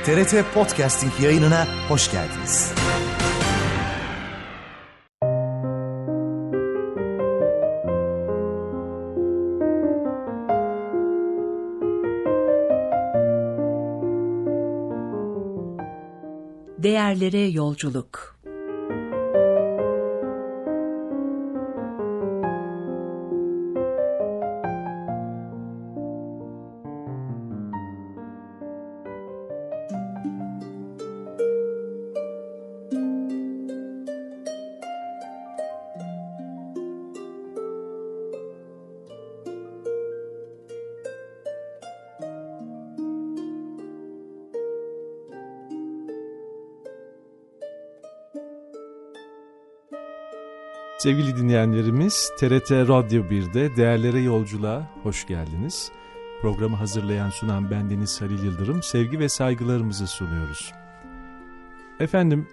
TRT Podcasting yayınına hoş geldiniz. Değerlere yolculuk. Sevgili dinleyenlerimiz, TRT Radyo 1'de Değerlere Yolculuğa hoş geldiniz. Programı hazırlayan sunan bendeniz Halil Yıldırım, sevgi ve saygılarımızı sunuyoruz. Efendim,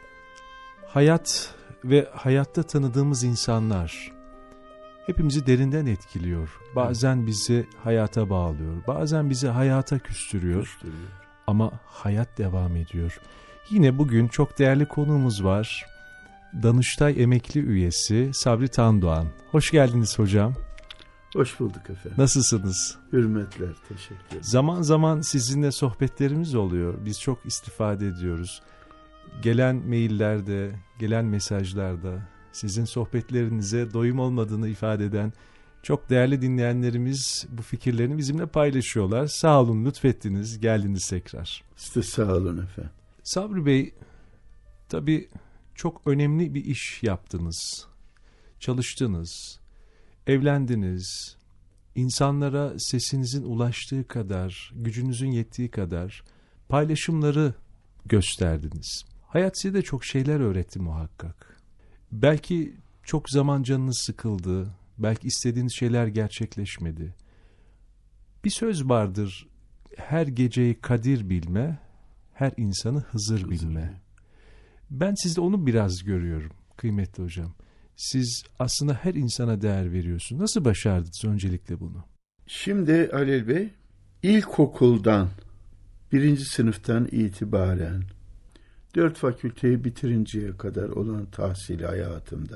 hayat ve hayatta tanıdığımız insanlar hepimizi derinden etkiliyor. Bazen bizi hayata bağlıyor, bazen bizi hayata küstürüyor. Ama hayat devam ediyor. Yine bugün çok değerli konuğumuz var. Danıştay emekli üyesi Sabri Tandoğan. Hoş geldiniz hocam. Hoş bulduk efendim. Nasılsınız? Hürmetler, teşekkür ederim. Zaman zaman sizinle sohbetlerimiz oluyor. Biz çok istifade ediyoruz. Gelen maillerde, gelen mesajlarda sizin sohbetlerinize doyum olmadığını ifade eden çok değerli dinleyenlerimiz bu fikirlerini bizimle paylaşıyorlar. Sağ olun, lütfettiniz, geldiniz tekrar. Size sağ olun efendim. Sabri Bey, tabii çok önemli bir iş yaptınız, çalıştınız, evlendiniz, insanlara sesinizin ulaştığı kadar, gücünüzün yettiği kadar paylaşımları gösterdiniz. Hayat size de çok şeyler öğretti muhakkak. Belki çok zaman canınız sıkıldı, belki istediğiniz şeyler gerçekleşmedi. Bir söz vardır, her geceyi kadir bilme, her insanı Hızır bilme. Ben sizde onu biraz görüyorum kıymetli hocam. Siz aslında her insana değer veriyorsunuz. Nasıl başardınız öncelikle bunu? Şimdi Halil Bey, ilkokuldan 1. sınıftan itibaren 4 fakülteyi bitirinceye kadar olan tahsil hayatımda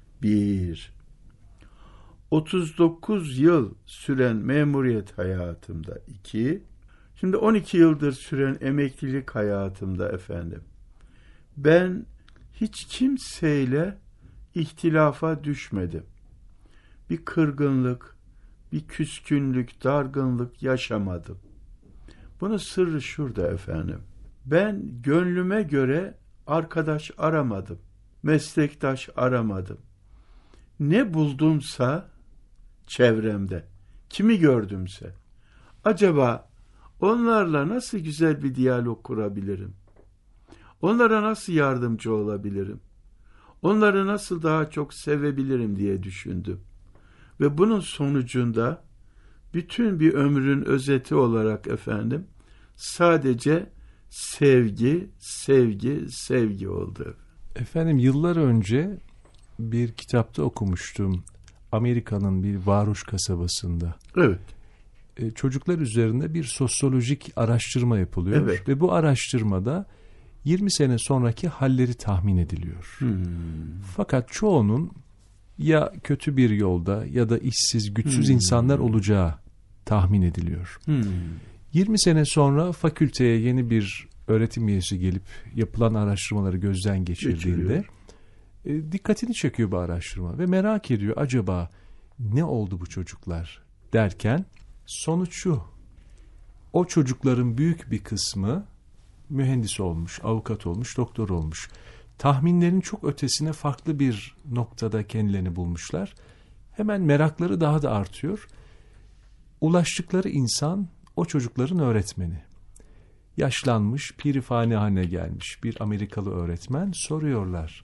39 yıl süren memuriyet hayatımda 2, şimdi 12 yıldır süren emeklilik hayatımda efendim. Ben hiç kimseyle ihtilafa düşmedim. Bir kırgınlık, bir küskünlük, dargınlık yaşamadım. Bunun sırrı şurada efendim. Ben gönlüme göre arkadaş aramadım, meslektaş aramadım. Ne buldumsa çevremde, kimi gördümse, acaba onlarla nasıl güzel bir diyalog kurabilirim? Onlara nasıl yardımcı olabilirim? Onları nasıl daha çok sevebilirim diye düşündüm. Ve bunun sonucunda bütün bir ömrün özeti olarak efendim sadece sevgi, sevgi, sevgi oldu. Efendim yıllar önce bir kitapta okumuştum. Amerika'nın bir varoş kasabasında. Evet. Çocuklar üzerinde bir sosyolojik araştırma yapılıyor. Evet. Ve bu araştırmada 20 sene sonraki halleri tahmin ediliyor. Fakat çoğunun ya kötü bir yolda ya da işsiz, güçsüz insanlar olacağı tahmin ediliyor. 20 sene sonra fakülteye yeni bir öğretim üyesi gelip yapılan araştırmaları gözden geçirdiğinde dikkatini çekiyor bu araştırma ve merak ediyor acaba ne oldu bu çocuklar derken sonuç şu: o çocukların büyük bir kısmı mühendis olmuş, avukat olmuş, doktor olmuş. Tahminlerin çok ötesine farklı bir noktada kendilerini bulmuşlar. Hemen merakları daha da artıyor. Ulaştıkları insan o çocukların öğretmeni. Yaşlanmış, pirifani haline gelmiş bir Amerikalı öğretmen. Soruyorlar,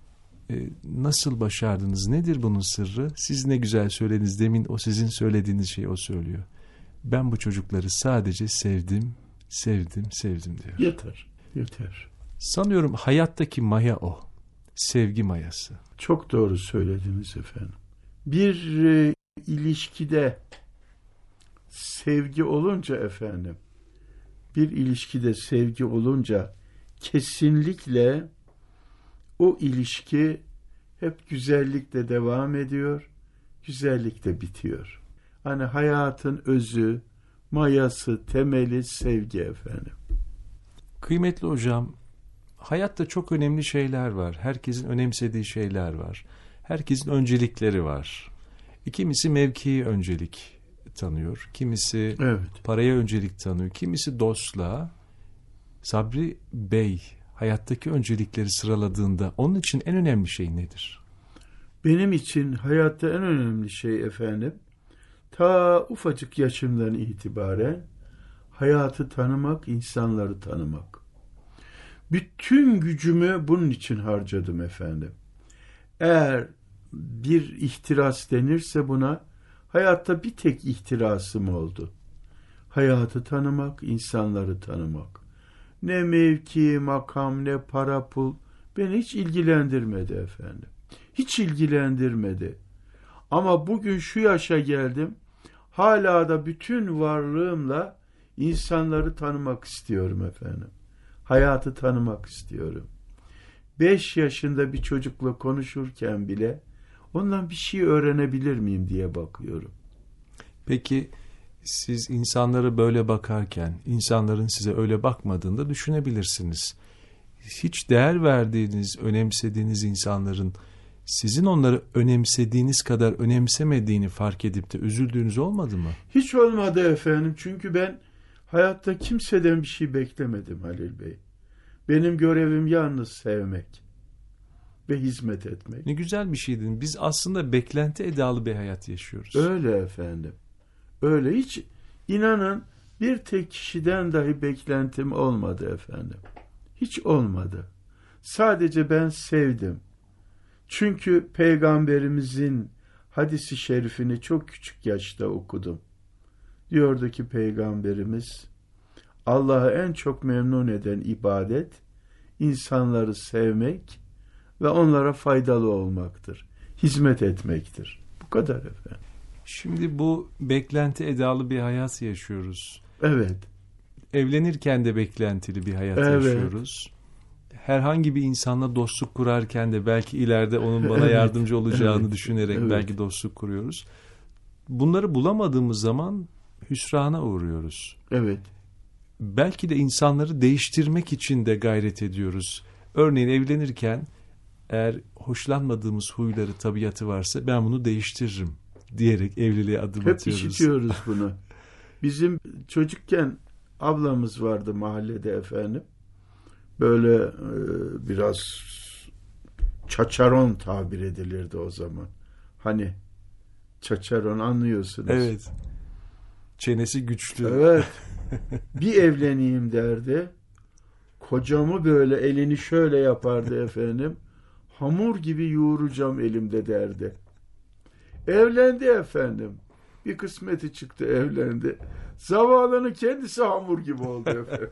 nasıl başardınız, nedir bunun sırrı? Siz ne güzel söylediniz, demin o sizin söylediğiniz şeyi o söylüyor. Ben bu çocukları sadece sevdim diyor. Yeter. Sanıyorum hayattaki maya o. Sevgi mayası. Çok doğru söylediniz efendim. Bir ilişkide sevgi olunca efendim bir ilişkide sevgi olunca kesinlikle o ilişki hep güzellikle devam ediyor, güzellikle bitiyor. Hani hayatın özü, mayası, temeli sevgi efendim. Kıymetli hocam, hayatta çok önemli şeyler var. Herkesin önemsediği şeyler var. Herkesin öncelikleri var. Kimisi mevkiye öncelik tanıyor. Kimisi paraya öncelik tanıyor. Kimisi dostluğa. Sabri Bey hayattaki öncelikleri sıraladığında onun için en önemli şey nedir? Benim için hayatta en önemli şey efendim, ta ufacık yaşımdan itibaren hayatı tanımak, insanları tanımak. Bütün gücümü bunun için harcadım efendim. Eğer bir ihtiras denirse buna, hayatta bir tek ihtirasım oldu. Hayatı tanımak, insanları tanımak. Ne mevki, makam, ne para, pul beni hiç ilgilendirmedi efendim. Hiç ilgilendirmedi. Ama bugün şu yaşa geldim, hala da bütün varlığımla insanları tanımak istiyorum efendim. Hayatı tanımak istiyorum. 5 yaşında bir çocukla konuşurken bile ondan bir şey öğrenebilir miyim diye bakıyorum. Peki siz insanlara böyle bakarken insanların size öyle bakmadığını da düşünebilirsiniz. Hiç değer verdiğiniz, önemsediğiniz insanların sizin onları önemsediğiniz kadar önemsemediğini fark edip de üzüldüğünüz olmadı mı? Hiç olmadı efendim. Çünkü ben hayatta kimseden bir şey beklemedim Halil Bey. Benim görevim yalnız sevmek ve hizmet etmek. Ne güzel bir şeydi. Biz aslında beklenti edalı bir hayat yaşıyoruz. Öyle efendim. Öyle, hiç inanın bir tek kişiden dahi beklentim olmadı efendim. Hiç olmadı. Sadece ben sevdim. Çünkü Peygamberimizin hadisi şerifini çok küçük yaşta okudum. Diyordu ki Peygamberimiz, Allah'ı en çok memnun eden ibadet, insanları sevmek ve onlara faydalı olmaktır. Hizmet etmektir. Bu kadar efendim. Şimdi bu beklenti edalı bir hayat yaşıyoruz. Evet. Evlenirken de beklentili bir hayat yaşıyoruz. Herhangi bir insanla dostluk kurarken de belki ileride onun bana yardımcı olacağını düşünerek belki dostluk kuruyoruz. Bunları bulamadığımız zaman hüsrana uğruyoruz. Evet. Belki de insanları değiştirmek için de gayret ediyoruz. Örneğin evlenirken eğer hoşlanmadığımız huyları, tabiatı varsa ben bunu değiştiririm diyerek evliliğe adım atıyoruz. Hep işitiyoruz bunu. Bizim çocukken ablamız vardı mahallede efendim. Böyle biraz çaçaron tabir edilirdi o zaman. Hani çaçaron anlıyorsunuz. Evet. Çenesi güçlü. Evet. Bir evleneyim derdi. Kocamı böyle elini şöyle yapardı efendim. Hamur gibi yoğuracağım elimde derdi. Evlendi efendim. Bir kısmeti çıktı, evlendi. Zavallının kendisi hamur gibi oldu efendim.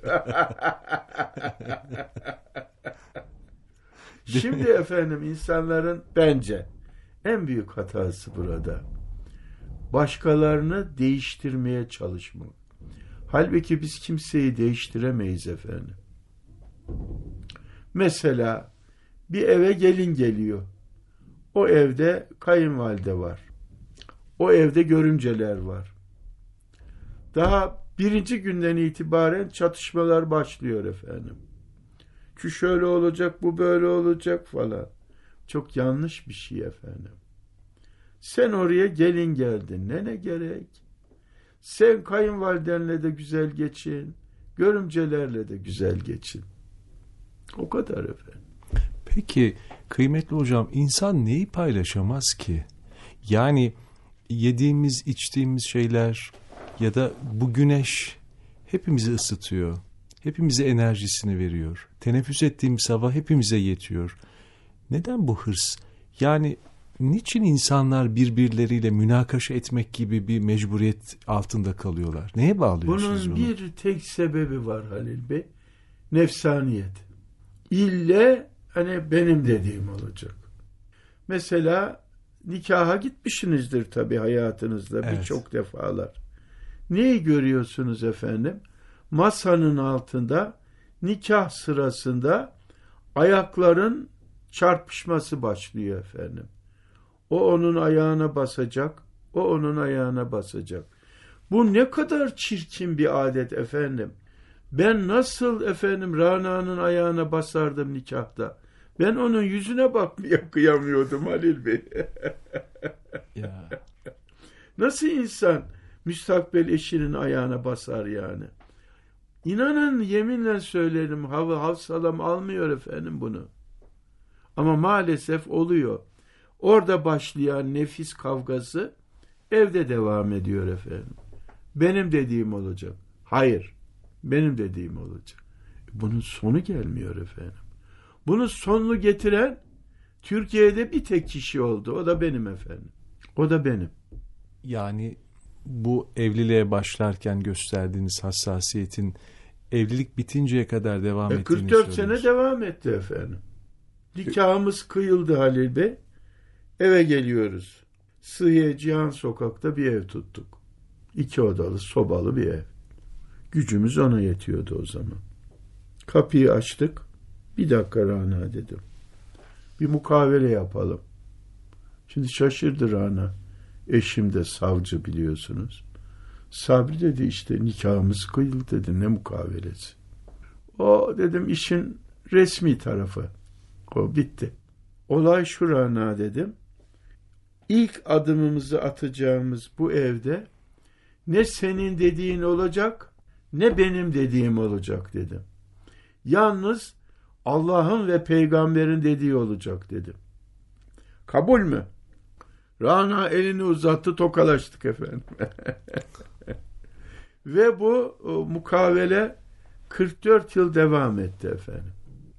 Şimdi efendim insanların bence en büyük hatası burada. Başkalarını değiştirmeye çalışmak. Halbuki biz kimseyi değiştiremeyiz efendim. Mesela bir eve gelin geliyor. O evde kayınvalide var. O evde görümceler var. Daha birinci günden itibaren çatışmalar başlıyor efendim. Şu şöyle olacak, bu böyle olacak falan. Çok yanlış bir şey efendim. Sen oraya gelin geldin. Ne gerek? Sen kayınvalidenle de güzel geçin. Görümcelerle de güzel geçin. O kadar efendim. Peki kıymetli hocam, insan neyi paylaşamaz ki? Yani yediğimiz, içtiğimiz şeyler ya da bu güneş hepimizi ısıtıyor. Hepimize enerjisini veriyor. Teneffüs ettiğimiz hava hepimize yetiyor. Neden bu hırs? Yani niçin insanlar birbirleriyle münakaşa etmek gibi bir mecburiyet altında kalıyorlar? Neye bağlıyorsunuz bunu? Bunun bir tek sebebi var Halil Bey. Nefsaniyet. İlle hani benim dediğim olacak. Mesela nikaha gitmişsinizdir tabii hayatınızda birçok defalar. Neyi görüyorsunuz efendim? masanın altında nikah sırasında ayakların çarpışması başlıyor efendim. O onun ayağına basacak, o onun ayağına basacak. Bu ne kadar çirkin bir adet efendim. Ben nasıl efendim Rana'nın ayağına basardım nikahta. Ben onun yüzüne bakmaya kıyamıyordum Halil Bey. Ya. Nasıl insan müstakbel eşinin ayağına basar yani? İnanın yeminle söylerim hafsalam almıyor efendim bunu. Ama maalesef oluyor. Orada başlayan nefis kavgası evde devam ediyor efendim. Benim dediğim olacak. Hayır. Benim dediğim olacak. Bunun sonu gelmiyor efendim. Bunun sonunu getiren Türkiye'de bir tek kişi oldu. O da benim efendim. O da benim. Yani bu evliliğe başlarken gösterdiğiniz hassasiyetin evlilik bitinceye kadar devam ettiğini 44 söylüyorsunuz. sene devam etti efendim. Nikahımız kıyıldı Halil Bey. Eve geliyoruz. Sıhhiye Cihan Sokak'ta bir ev tuttuk. 2 odalı, sobalı bir ev. Gücümüz ona yetiyordu o zaman. Kapıyı açtık. Bir dakika Rana dedim. Bir mukavele yapalım. Şimdi şaşırdı Rana. Eşim de savcı biliyorsunuz. Sabri dedi işte nikahımız kıyıldı dedi. Ne mukavelesi? O dedim işin resmi tarafı. O bitti. Olay şu Rana dedim. İlk adımımızı atacağımız bu evde ne senin dediğin olacak ne benim dediğim olacak dedim. Yalnız Allah'ın ve peygamberin dediği olacak dedim. Kabul mü? Rana elini uzattı, tokalaştık efendim. Ve bu mukavele 44 yıl devam etti efendim.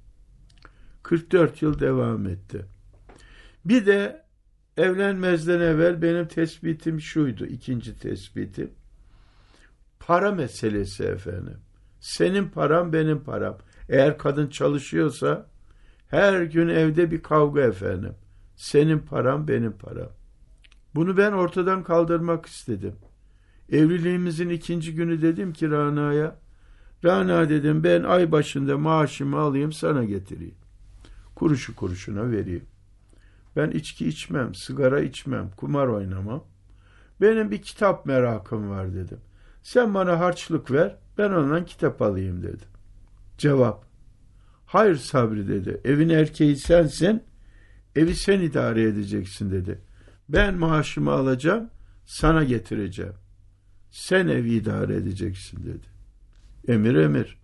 44 yıl devam etti. Bir de evlenmezden evvel benim tespitim şuydu, ikinci tespitim. Para meselesi efendim. Senin param benim param. Eğer kadın çalışıyorsa her gün evde bir kavga efendim. Senin param benim param. Bunu ben ortadan kaldırmak istedim. Evliliğimizin 2. günü dedim ki Rana'ya, Rana dedim ben ay başında maaşımı alayım sana getireyim. Kuruşu kuruşuna vereyim. Ben içki içmem, sigara içmem, kumar oynamam. Benim bir kitap merakım var dedim. Sen bana harçlık ver, ben ondan kitap alayım dedim. Cevap, hayır Sabri dedi, evin erkeği sensin, evi sen idare edeceksin dedi. Ben maaşımı alacağım, sana getireceğim. Sen evi idare edeceksin dedi. Emir emir.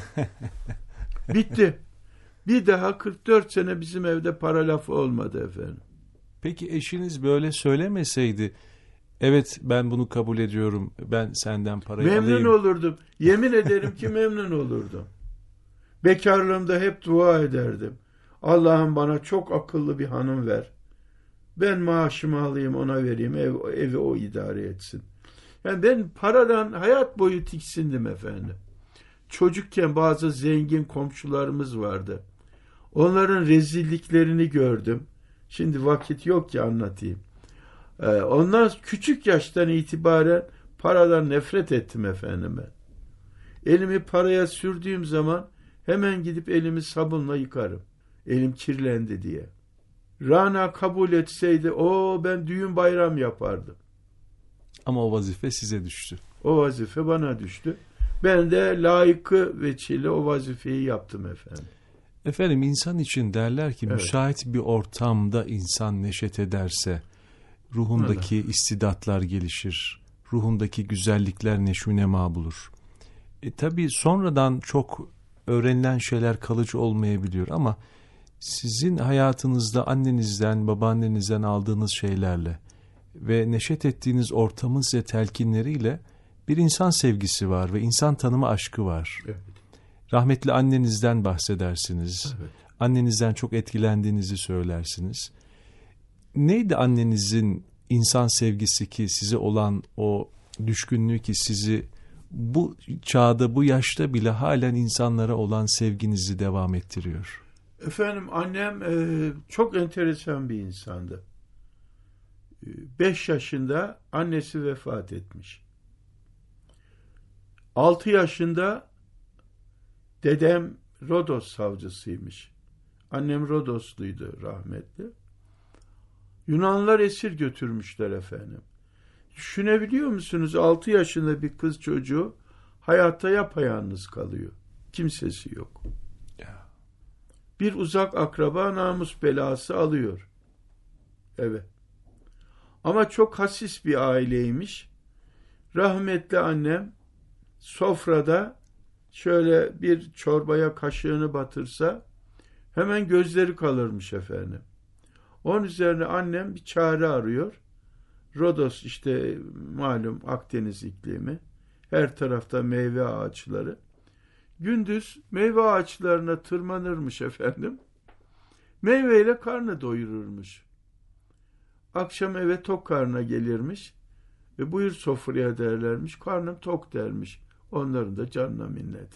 Bitti. Bir daha 44 sene bizim evde para lafı olmadı efendim. Peki eşiniz böyle söylemeseydi, evet ben bunu kabul ediyorum, ben senden parayı Memnun alayım. olurdum. Yemin ederim ki memnun olurdum. Bekarlığımda hep dua ederdim. Allah'ım bana çok akıllı bir hanım ver. Ben maaşımı alayım ona vereyim, evi o idare etsin. Yani ben paradan hayat boyu tiksindim efendim. Çocukken bazı zengin komşularımız vardı. Onların rezilliklerini gördüm. Şimdi vakit yok ki anlatayım. Onlar küçük yaştan itibaren paradan nefret ettim efendim ben. Elimi paraya sürdüğüm zaman hemen gidip elimi sabunla yıkarım. Elim kirlendi diye. Rana kabul etseydi ben düğün bayram yapardım. Ama o vazife size düştü. O vazife bana düştü. Ben de layıkı veçile o vazifeyi yaptım efendim. Efendim insan için derler ki Evet. müsait bir ortamda insan neşet ederse ruhundaki istidatlar gelişir. Ruhundaki güzellikler neşvünema bulur. Tabii sonradan çok öğrenilen şeyler kalıcı olmayabiliyor ama sizin hayatınızda annenizden, babaannenizden aldığınız şeylerle ve neşet ettiğiniz ortamın size telkinleriyle bir insan sevgisi var ve insan tanıma aşkı var. Evet. Rahmetli annenizden bahsedersiniz. Evet. Annenizden çok etkilendiğinizi söylersiniz. Neydi annenizin insan sevgisi ki size olan o düşkünlüğü ki sizi bu çağda, bu yaşta bile halen insanlara olan sevginizi devam ettiriyor? Efendim annem çok enteresan bir insandı. 5 yaşında annesi vefat etmiş. 6 yaşında dedem Rodos savcısıymış. Annem Rodosluydu rahmetli. Yunanlılar esir götürmüşler efendim. Düşünebiliyor musunuz? 6 yaşında bir kız çocuğu hayatta yapayalnız kalıyor. Kimsesi yok. Bir uzak akraba namus belası alıyor. Evet. Ama çok hasis bir aileymiş. Rahmetli annem sofrada şöyle bir çorbaya kaşığını batırsa hemen gözleri kalırmış efendim. Onun üzerine annem bir çare arıyor. Rodos işte malum Akdeniz iklimi. Her tarafta meyve ağaçları. Gündüz meyve ağaçlarına tırmanırmış efendim. Meyveyle karnı doyururmuş. Akşam eve tok karnına gelirmiş. Buyur sofraya derlermiş. Karnım tok dermiş. Onların da canına minnet.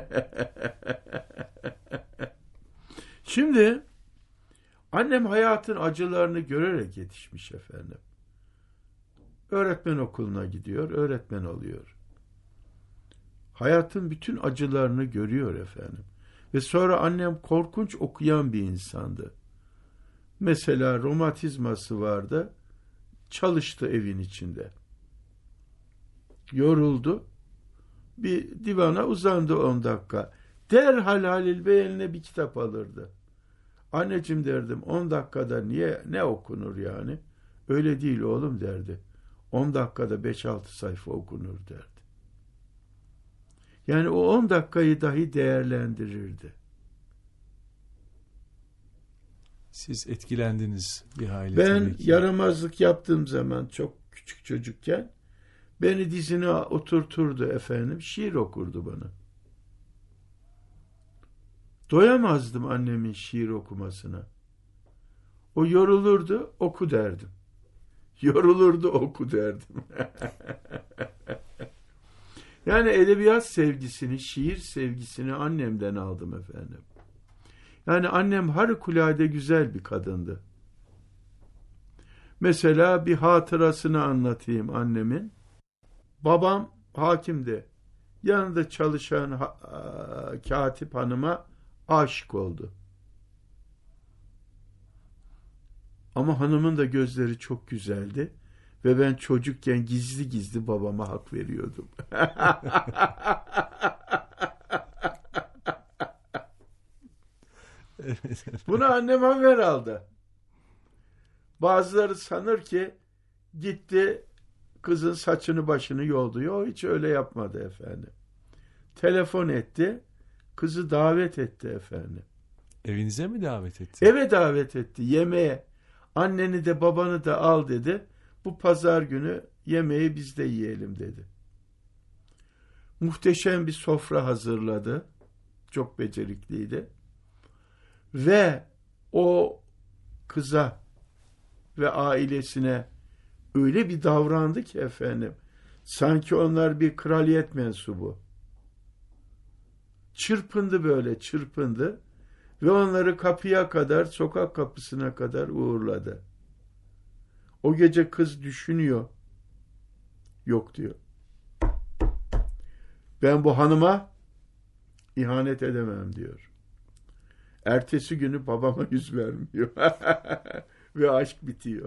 Şimdi annem hayatın acılarını görerek yetişmiş efendim. Öğretmen okuluna gidiyor, öğretmen oluyor. Hayatın bütün acılarını görüyor efendim. Ve sonra annem korkunç okuyan bir insandı. Mesela romatizması vardı. Çalıştı evin içinde. Yoruldu. Bir divana uzandı 10 dakika. Derhal Halil Bey eline bir kitap alırdı. Anneciğim derdim 10 dakikada ne okunur yani? Öyle değil oğlum derdi. 10 dakikada 5-6 sayfa okunur derdi. Yani o 10 dakikayı dahi değerlendirirdi. Siz etkilendiniz bir hayli. Ben yaramazlık yaptığım zaman çok küçük çocukken beni dizine oturturdu efendim. Şiir okurdu bana. Doyamazdım annemin şiir okumasına. O yorulurdu, oku derdim. Yorulurdu, oku derdim. Yani edebiyat sevgisini, şiir sevgisini annemden aldım efendim. Yani annem harikulade güzel bir kadındı. Mesela bir hatırasını anlatayım annemin. Babam hakimdi. Yanında çalışan katip hanıma aşık oldu. Ama hanımın da gözleri çok güzeldi. Ve ben çocukken gizli gizli babama hak veriyordum. Buna annem haber aldı. Bazıları sanır ki gitti kızın saçını başını yoldu. Yok, hiç öyle yapmadı efendim. Telefon etti. Kızı davet etti efendim. Evinize mi davet etti? Eve davet etti yemeğe. Anneni de babanı da al dedi. Bu pazar günü yemeği biz de yiyelim dedi. Muhteşem bir sofra hazırladı. Çok becerikliydi. Ve o kıza ve ailesine öyle bir davrandı ki efendim, sanki onlar bir kraliyet mensubu. Çırpındı böyle, çırpındı ve onları kapıya kadar, sokak kapısına kadar uğurladı. O gece kız düşünüyor. Yok diyor. Ben bu hanıma ihanet edemem diyor. Ertesi günü babama yüz vermiyor. Ve aşk bitiyor.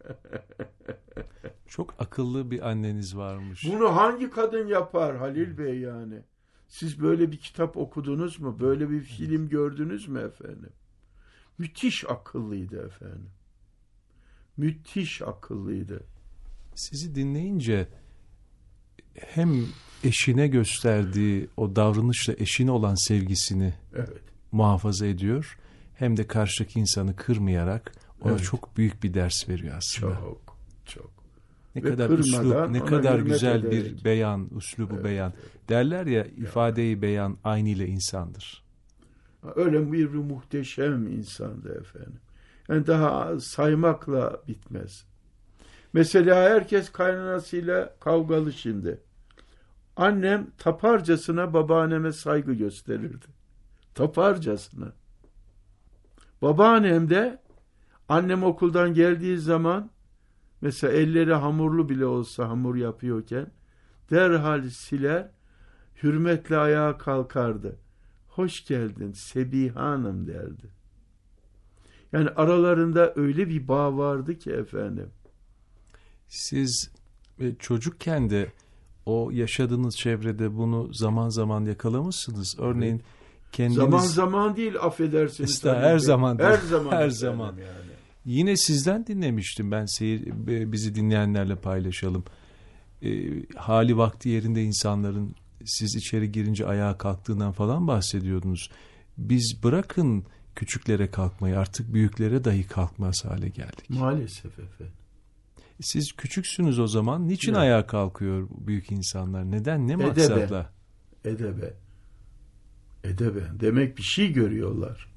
Çok akıllı bir anneniz varmış. Bunu hangi kadın yapar Halil Bey yani? Siz böyle bir kitap okudunuz mu? Böyle bir film gördünüz mü efendim? Müthiş akıllıydı efendim. Müthiş akıllıydı. Sizi dinleyince hem eşine gösterdiği o davranışla eşine olan sevgisini muhafaza ediyor, hem de karşıdaki insanı kırmayarak ona çok büyük bir ders veriyor aslında. Çok. Ne kadar üslup, ne kadar güzel bir beyan, üslubu beyan. Derler ya, ifadeyi beyan aynı ile insandır. Öyle bir muhteşem insandı efendim. Yani daha saymakla bitmez. Mesela herkes kaynanasıyla kavgalı şimdi. Annem taparcasına babaanneme saygı gösterirdi. Taparcasına. Babaannem de annem okuldan geldiği zaman mesela elleri hamurlu bile olsa hamur yapıyorken derhal siler hürmetle ayağa kalkardı. Hoş geldin Sebiha Hanım derdi. Yani aralarında öyle bir bağ vardı ki efendim. Siz çocukken de o yaşadığınız çevrede bunu zaman zaman yakalamışsınız. Örneğin kendiniz... Zaman değil, affedersiniz. Her zaman. Her zaman. Her zaman. Yani. Yine sizden dinlemiştim ben, bizi dinleyenlerle paylaşalım. Hali vakti yerinde insanların siz içeri girince ayağa kalktığından falan bahsediyordunuz. Biz bırakın küçüklere kalkmayı, artık büyüklere dahi kalkmaz hale geldik. Maalesef efendim. Siz küçüksünüz o zaman. Niçin ayağa kalkıyor büyük insanlar? Neden? Ne maksatla? Edebe. Demek bir şey görüyorlar.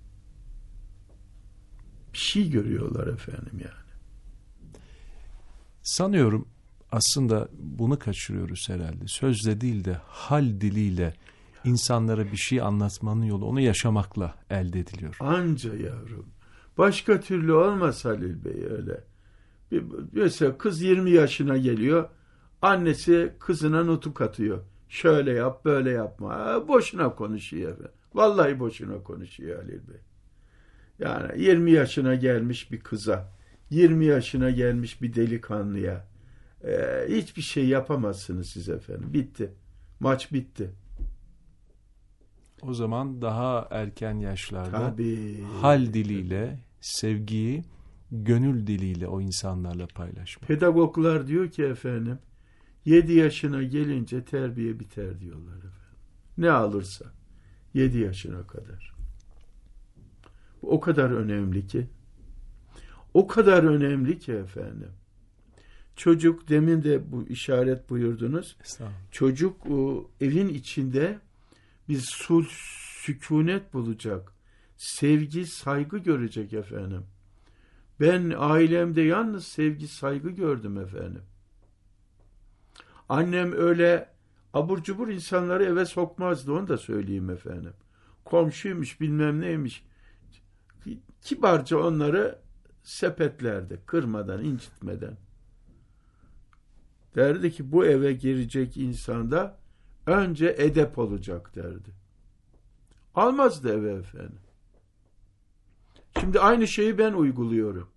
Bir şey görüyorlar efendim yani. Sanıyorum aslında bunu kaçırıyoruz herhalde. Sözle değil de hal diliyle insanlara bir şey anlatmanın yolu onu yaşamakla elde ediliyor. Anca yavrum. Başka türlü olmaz Halil Bey öyle. Mesela kız 20 yaşına geliyor. Annesi kızına nutuk atıyor. Şöyle yap, böyle yapma. Boşuna konuşuyor efendim. Vallahi boşuna konuşuyor Halil Bey. Yani 20 yaşına gelmiş bir kıza, 20 yaşına gelmiş bir delikanlıya hiçbir şey yapamazsınız siz efendim. Bitti. Maç bitti. O zaman daha erken yaşlarda Tabii. hal diliyle, sevgiyi gönül diliyle o insanlarla paylaşmak. Pedagoglar diyor ki efendim 7 yaşına gelince terbiye biter diyorlar efendim. Ne alırsa 7 yaşına kadar. O kadar önemli ki. O kadar önemli ki efendim. Çocuk, demin de bu işaret buyurdunuz. Çocuk evin içinde bir sükunet bulacak. Sevgi, saygı görecek efendim. Ben ailemde yalnız sevgi, saygı gördüm efendim. Annem öyle abur cubur insanları eve sokmazdı, onu da söyleyeyim efendim. Komşuymuş, bilmem neymiş. Kibarca onları sepetlerdi, kırmadan, incitmeden. Derdi ki bu eve girecek insanda önce edep olacak derdi. Almazdı eve efendim. Şimdi aynı şeyi ben uyguluyorum.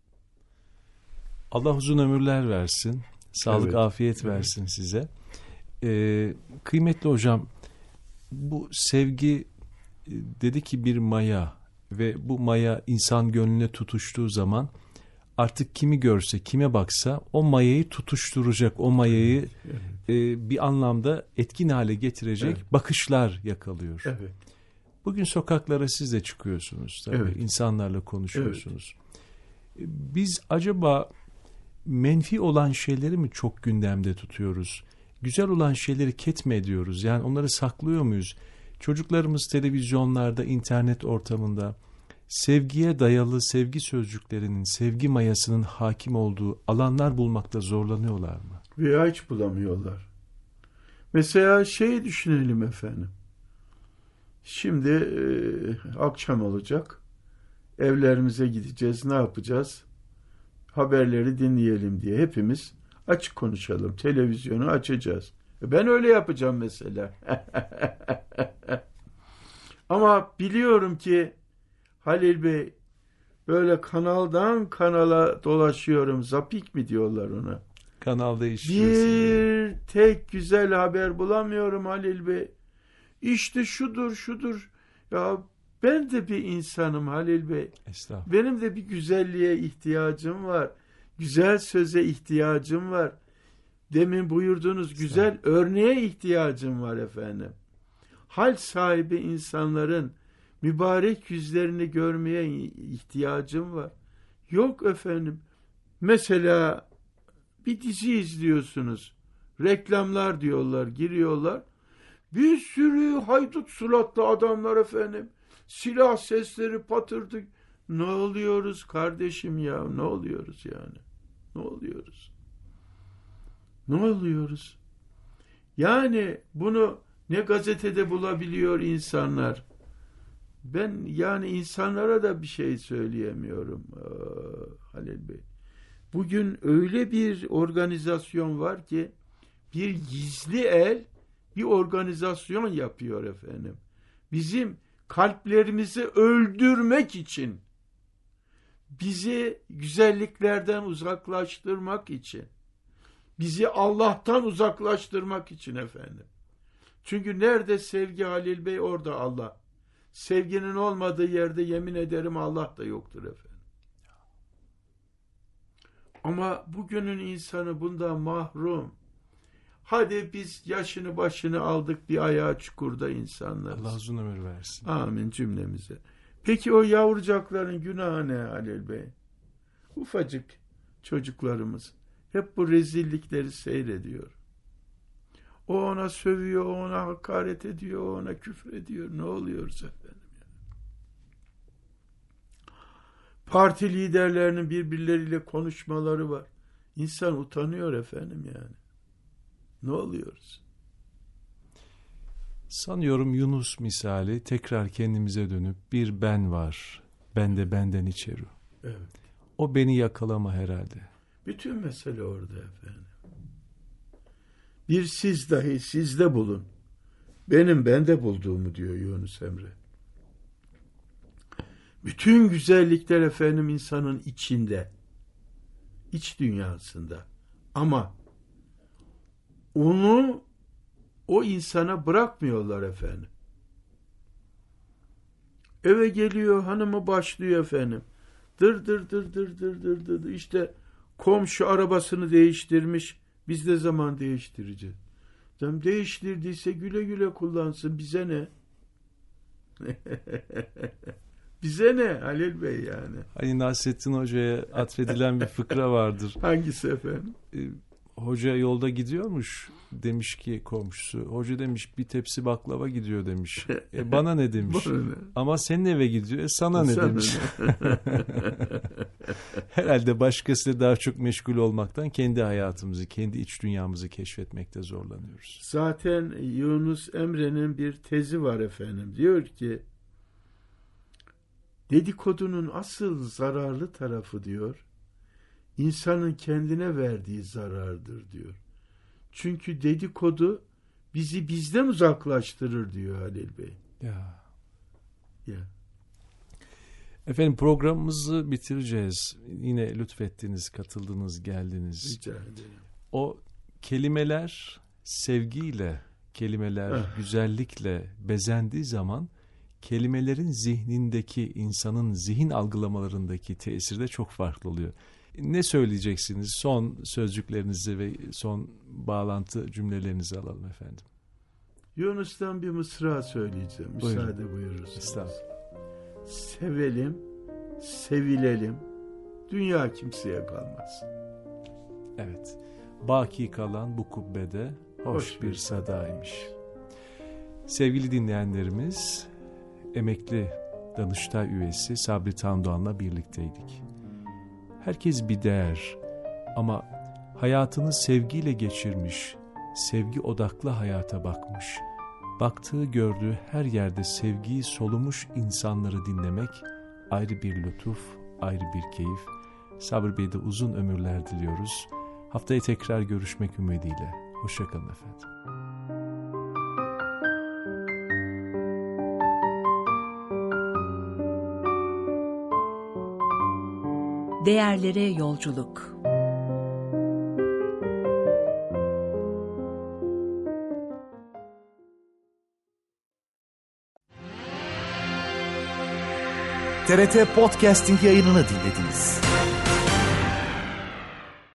Allah uzun ömürler versin. Sağlık, afiyet versin size. Kıymetli hocam, bu sevgi dedi ki bir maya ve bu maya insan gönlüne tutuştuğu zaman artık kimi görse, kime baksa o mayayı tutuşturacak, o mayayı bir anlamda etkin hale getirecek bakışlar yakalıyor. Evet. Bugün sokaklara siz de çıkıyorsunuz tabii, insanlarla konuşuyorsunuz. Biz acaba menfi olan şeyleri mi çok gündemde tutuyoruz? Güzel olan şeyleri ketme ediyoruz. Yani onları saklıyor muyuz? Çocuklarımız televizyonlarda, internet ortamında sevgiye dayalı sevgi sözcüklerinin, sevgi mayasının hakim olduğu alanlar bulmakta zorlanıyorlar mı? Veya hiç bulamıyorlar. Mesela düşünelim efendim. Şimdi akşam olacak. Evlerimize gideceğiz. Ne yapacağız? Haberleri dinleyelim diye hepimiz açık konuşalım. Televizyonu açacağız. Ben öyle yapacağım mesela. Ama biliyorum ki Halil Bey, böyle kanaldan kanala dolaşıyorum. Zapik mi diyorlar ona? Kanal değiştiriyorsun. Bir tek güzel haber bulamıyorum Halil Bey. İşte şudur. Ya ben de bir insanım Halil Bey. Benim de bir güzelliğe ihtiyacım var. Güzel söze ihtiyacım var. Demin buyurduğunuz güzel örneğe ihtiyacım var efendim. Hal sahibi insanların mübarek yüzlerini görmeye ihtiyacım var. Yok efendim. Mesela bir dizi izliyorsunuz. Reklamlar diyorlar, giriyorlar. Bir sürü haydut suratlı adamlar efendim. Silah sesleri patırdı. Ne oluyoruz kardeşim ya? Ne oluyoruz yani? Ne oluyoruz? Ne oluyoruz? Yani bunu ne gazetede bulabiliyor insanlar. Ben yani insanlara da bir şey söyleyemiyorum Halil Bey. Bugün öyle bir organizasyon var ki bir gizli el bir organizasyon yapıyor efendim. Bizim kalplerimizi öldürmek için, bizi güzelliklerden uzaklaştırmak için, bizi Allah'tan uzaklaştırmak için efendim. Çünkü nerede sevgi Halil Bey, orada Allah. Sevginin olmadığı yerde yemin ederim Allah da yoktur efendim. Ama bugünün insanı bundan mahrum. Hadi biz yaşını başını aldık, bir ayağı çukurda insanlarız. Allah uzun ömür versin. Amin cümlemize. Peki o yavrucakların günahı ne Halil Bey? Ufacık çocuklarımız hep bu rezillikleri seyrediyor. O ona sövüyor, o ona hakaret ediyor, o ona küfür ediyor. Ne oluyoruz efendim ya? Parti liderlerinin birbirleriyle konuşmaları var. İnsan utanıyor efendim yani. Ne oluyoruz? Sanıyorum Yunus misali tekrar kendimize dönüp bir ben var, ben de benden içeri. Evet. O beni yakalama herhalde. Bütün mesele orada efendim. Bir siz dahi sizde bulun. Benim bende bulduğumu diyor Yunus Emre. Bütün güzellikler efendim insanın içinde. İç dünyasında. Ama onu o insana bırakmıyorlar efendim. Eve geliyor, hanımı başlıyor efendim. Dır. İşte komşu arabasını değiştirmiş. Biz de zaman değiştireceğiz. Tam değiştirdiyse güle güle kullansın. Bize ne? Bize ne Halil Bey yani? Hani Nasrettin Hoca'ya atfedilen bir fıkra vardır. Hangisi efendim? Hoca yolda gidiyormuş, demiş ki komşusu. Hoca demiş bir tepsi baklava gidiyor demiş. Bana ne demiş? Bana ne? Ama senin eve gidiyor. Sana ne demiş? Herhalde başkasıyla daha çok meşgul olmaktan kendi hayatımızı, kendi iç dünyamızı keşfetmekte zorlanıyoruz. Zaten Yunus Emre'nin bir tezi var efendim. Diyor ki dedikodunun asıl zararlı tarafı diyor, insanın kendine verdiği zarardır diyor. Çünkü dedikodu bizi bizden uzaklaştırır diyor Halil Bey. Ya. Ya. Efendim programımızı bitireceğiz. Yine lütfettiniz, katıldınız, geldiniz. Rica ederim. O kelimeler sevgiyle, kelimeler güzellikle bezendiği zaman kelimelerin zihnindeki, insanın zihin algılamalarındaki tesiri de çok farklı oluyor. Ne söyleyeceksiniz? Son sözcüklerinizi ve son bağlantı cümlelerinizi alalım efendim. Yunus'tan bir mısra söyleyeceğim. Müsaade buyurursunuz. Estağfurullah. Sevelim, sevilelim. Dünya kimseye kalmaz. Evet. Baki kalan bu kubbede hoş bir sadaymış. Sevgili dinleyenlerimiz, emekli Danıştay üyesi Sabri Tandoğan'la birlikteydik. Herkes bir değer ama hayatını sevgiyle geçirmiş, sevgi odaklı hayata bakmış, baktığı gördüğü her yerde sevgiyi solumuş insanları dinlemek ayrı bir lütuf, ayrı bir keyif. Sabri Bey'de uzun ömürler diliyoruz. Haftaya tekrar görüşmek ümidiyle. Hoşça kalın efendim. Değerlere yolculuk. TRT Podcasting yayınını dinlediniz.